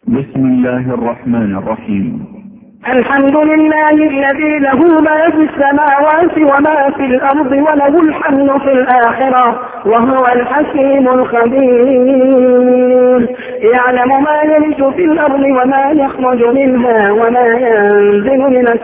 بسم الله الرحمن الرحيم. الحمد لله الذي له ما في السماوات وما في الأرض وله الحمد في الآخرة وهو الحكيم الخبير. يعلم ما يلج في الأرض وما يخرج منها وما ينزل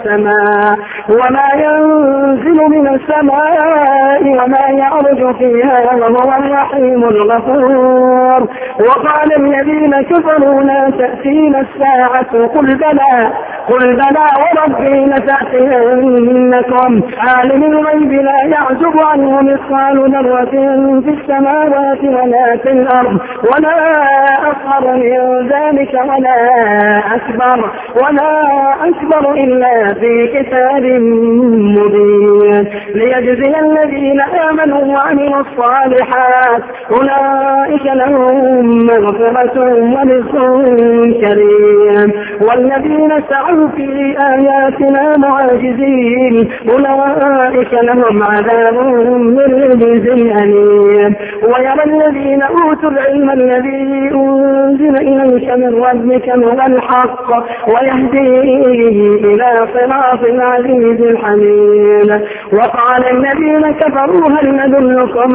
من السماء وما يعرج فيها وهو الرحيم الغفور. وقال الذين كفروا لا تأتينا الساعة قل بلى وربي لتأتينكم عالم الغيب لا يعزب عنه مثقال ذرة في السماوات ولا في الأرض ولا أصغر من ذلك ولا أكبر إلا في كتاب مبين ليجزي الذين آمنوا وعملوا الصالحات أولئك لهم مغفرة ورزق كريم. والذين سعوا في آياتنا معاجزين أولئك لهم عذاب من رجز أليم. ويرى الذين أوتوا العلم الذي أنزل إليك من ربك هو الحق ويهدي إلى صراط العزيز الحميد. وقال الذين كفروا هل ندلكم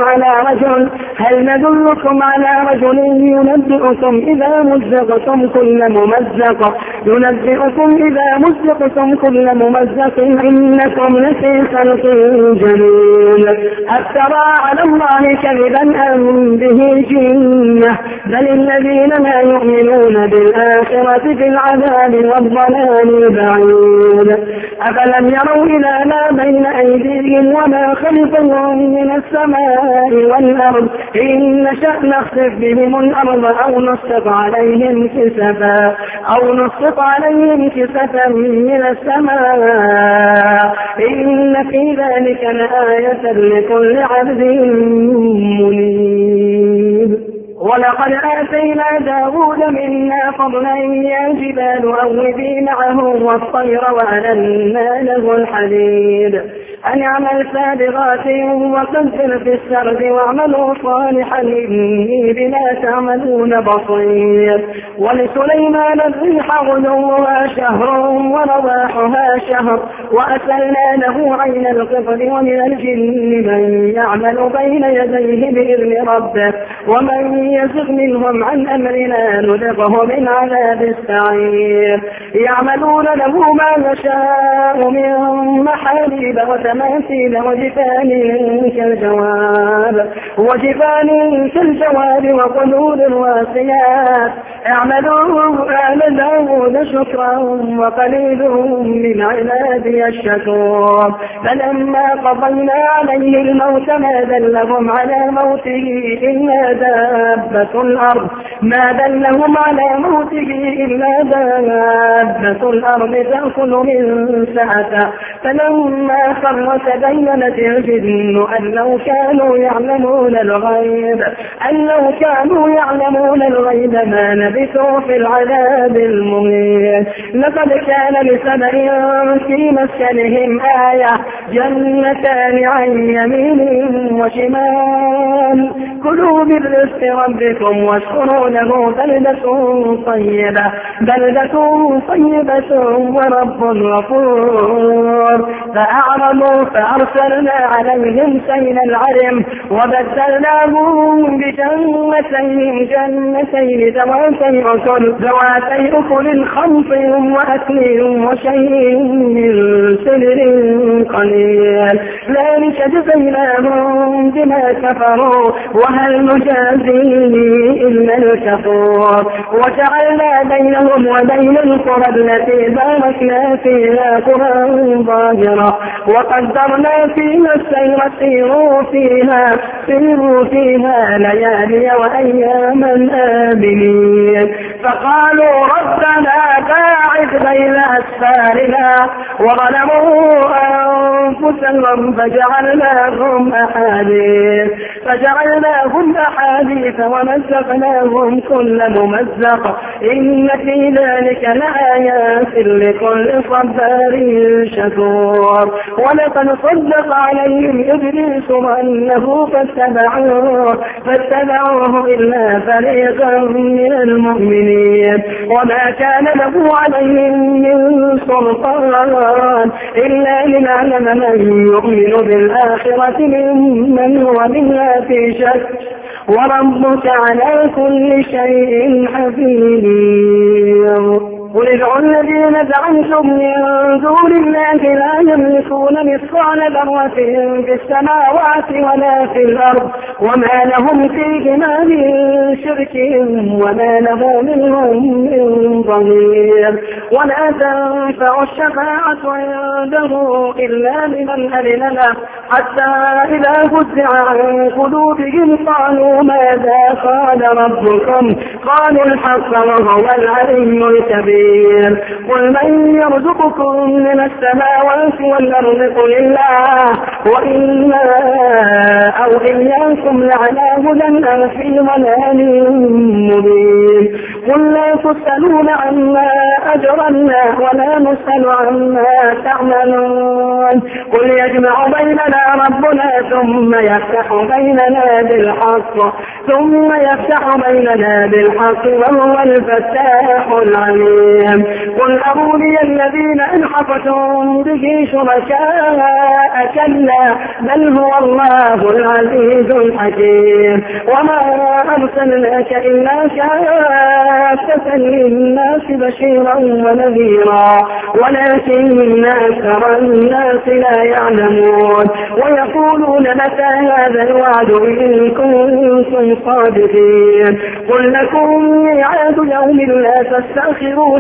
على رجل ينبئكم إذا مزقتم كل ممزق إنكم لفي خلق جديد. أفترى على الله كذبا أم به جنة بل الذين لا يؤمنون بالآخرة في العذاب والضلال البعيد. أفلم يروا إلى ما بين أيديهم وما خلفهم من السماء والأرض إن نشأ نخسف بهم الأرض أو نسقط عليهم كسفا من السماء إن في ذلك لآية لكل عبد منيب. ولقد آتينا داود منا فضلا يا جبال أوبي معه والطير وألنا له الحديد أن اعمل سابغات وقدر في السرد واعملوا صالحا إني بما تعملون بصير. ولسليمان الريح غدوها شهر ورواحها شهر وأسلنا له عين القطر ومن الجن من يعمل بين يديه بإذن ربه ومن يزغ منهم عن أمرنا نذقه من عذاب السعير. يعملون له ما يشاء من محاريب وتماثيل وجفان كالجواب وقدور الواسيات. اعملوا آل داود شكرا وقليل من عبادي الشكور. فلما قضينا عليه الموت ما دلهم على موته إلا دابة الأرض تأكل من سعته. فلما خر تبينت الجن أن لو كانوا يعلمون الغيب ما لبثوا في العذاب المهين. لقد كان لسبع في مسكنهم آية جنتان عن يمين وشمال كلوا من رزق ربكم واشكروا له بلدة طيبة ورب غفور. فأعرضوا فأرسلنا عليهم سيل العرم وبدلناهم بجنتين ذواتي أكل خمط وأكل وشيء من سدر قليل ذلك جزيناهم بما كفروا وهل نجازي إلا الكفور. وجعلنا بينهم وبين القرى التي باركنا فيها قرى ظاهرة وقدرنا فيها السير سيروا فيها ليالي وأياما آمنين. فقالوا ربنا باعد بين أسفارنا وظلموا أنفسهم فجعلناهم أحاديث ومزقناهم كل ممزق إن في ذلك لآيات لكل صبار شكور. ولقد صدق عليهم إبليس ظنه فاتبعوه إلا فريقا من المؤمنين وما كان له عليهم من سلطان إلا لنعلم من يؤمن بالآخرة ممن هو منها في شك وربك على كل شيء حفيظ. قل ادعوا الذين زعمتم من دون الله لا يملكون مثقال ذرة في السماوات ولا في الأرض وما لهم فيهما من شرك وما له منهم من ظهير. ولا تنفع الشفاعة عنده إلا لمن أذن له حتى إذا فزع عن قلوبهم قالوا ماذا قال ربكم قالوا الحق وهو العلي الكبير. قل من يرزقكم من السماوات والأرض قل الله وإنا أو إياكم لعلى هدى أو في ضلال مبين. قل لا تسألون عما أجرمنا ولا نسأل عما تعملون قل يجمع بيننا ربنا ثم يفتح بيننا بالحق وهو الفتاح العليم. قل أروني الذين ألحقتم به شركاء كلا بل هو الله العزيز الحكيم. وما أرسلناك إلا كافة للناس بشيرا ونذيرا ولكن أكثر الناس لا يعلمون. ويقولون متى هذا الوعد إن كنتم صادقين. قل لكم ميعاد يوم لا تستأخرون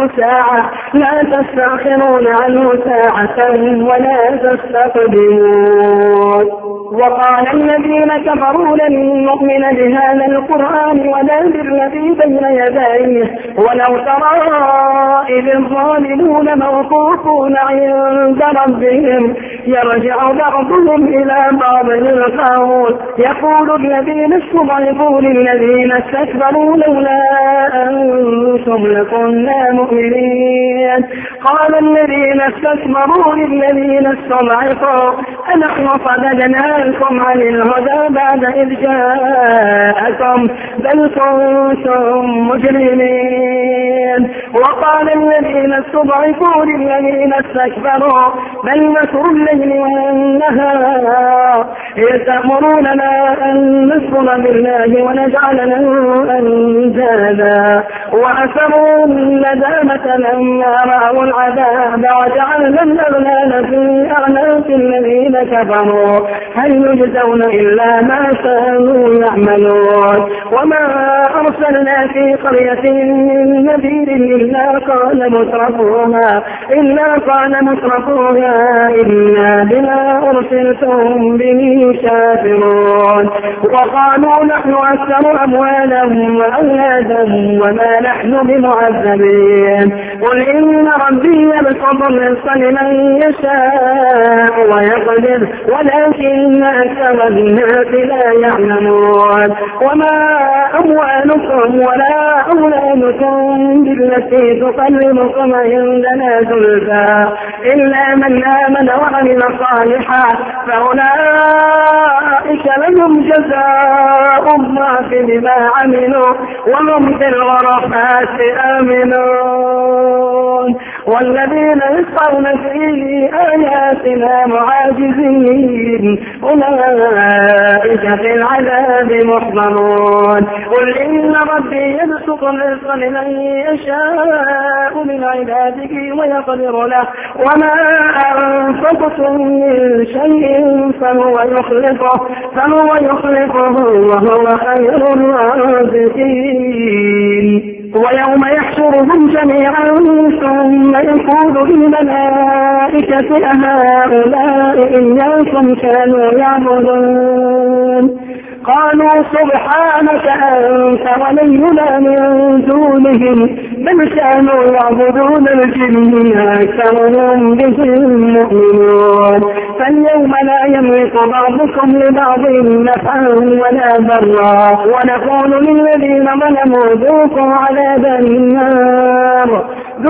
عنه ساعة ولا تستقدمون. وقال الذين كفروا لن نؤمن بهذا القرآن ولا بالذي بين يديه ولو ترى إذ الظالمون موقوفون عند ربهم يرجع بعضهم إلى بعض القول يقول الذين استضعفوا للذين استكبروا لولا أنتم لكنا مؤمنين. قال الذين استكبروا للذين استضعفوا أنحن صددناكم عن الهدى بعد إذ جاءكم بل كنتم مجرمين. وقال الذين استضعفوا للذين استكبروا بل مكر الليل والنهار إذ تأمروننا أن نكفر بالله ونجعل له أندادا وأسروا الندامة لما رأوا العذاب وجعلنا الأغلال في أعناق الذين كفروا هل يجزون إلا ما كانوا يعملون. وما أرسلنا في قرية من نذير إلا قال مترفوها إنا بما أرسلتم به كافرون. وقالوا نحن أكثر أموالا وأولادا وما نحن بمعذبين. قل إن ربي يبسط الرزق لمن يشاء ويقدر ولكن أكثر الناس لا يعلمون. وما أموالكم ولا أولادكم بالتي تقربكم عندنا زلفى إلا من آمن وعمل صالحا فأولئك لهم جزاء الضعف بما عملوا وهم في الغرفات آمنون. والذين يسعون في آياتنا معاجزين أولئك في العذاب محضرون. قل إن ربي يبسط الرزق لمن يشاء من عباده ويقدر له وما أنفقتم من شيء فهو يخلفه وهو خير الرازقين. ويوم يحشرهم جميعا ثم يقول للملائكة أهؤلاء إياكم كانوا يعبدون قالوا سبحانك أنت ولينا من دونهم بل كانوا يعبدون الجن أكثرهم بهم مؤمنون فاليوم لا يملك بعضكم لبعض نفعا ولا ضرا ونقول للذين ظلموا ذوقوا عذاب النار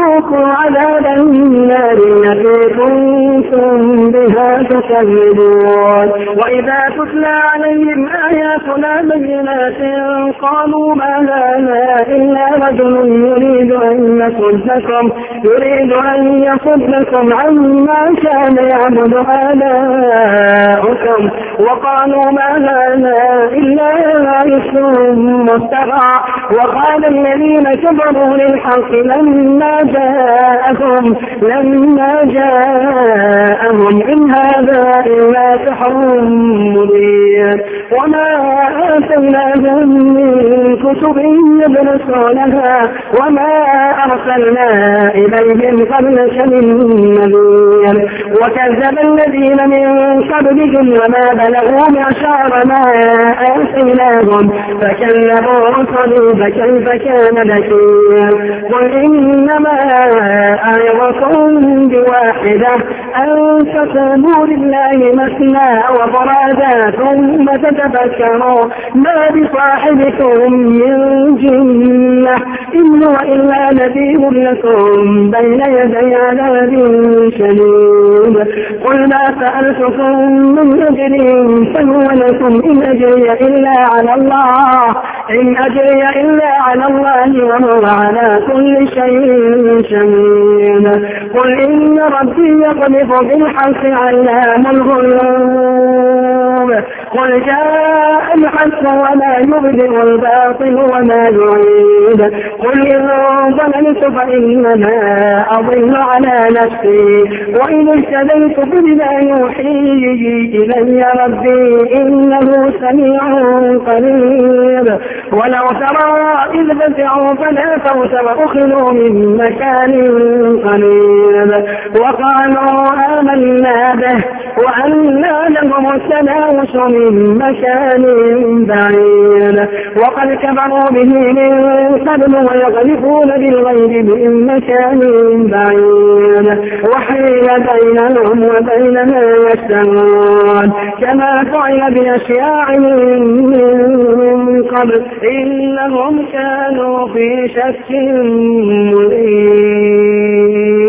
التي كنتم بها تكذبون وإذا تتلى عليهم آياتنا بينات قالوا ما هذا إلا رجل يريد أن يصدكم عما كان يعبد آباؤكم وقالوا ما هذا إلا إفك مفترى وقال الذين كفروا للحق لما جاءهم إن هذا إلا سحر مبين وما آتيناهم من كتب يدرسونها وما أرسلنا إليهم قبلك من نذير وكذب الذين من قبلهم وما بلغوا معشار ما آتيناهم فكذبوا رسلي فكيف كان نكير قل إنما أعظكم بواحدة أن تقوموا لله مثنى وفرادا ثم تتفكروا ما بصاحبكم من جنة إن هو إلا نذير لكم بين يدي عذاب شديد قل ما سألتكم من أجر فهو لكم إن أجري إلا على الله وهو على كل شيء شهيد قل إن ربي يقذف بالحق علام الغيوب قل جاء الحق وما يبدئ الباطل وما يعيد قل إن ضللت فإنما أضل على نفسي وإن اهتديت بما يوحي إلي ربي إنه سميع قريب ولو ترى إذ فزعوا فلا فوت وأخذوا من مكان قريب وقالوا آمنا به وأنى لهم التناوش من مكان بعيد وقد كفروا به من قبل ويغلفون بالغيب من مكان بعيد وحيل بينهم وبين ما يشتهون كما فعل بأشياعهم من قبل إنهم كانوا في شك مريب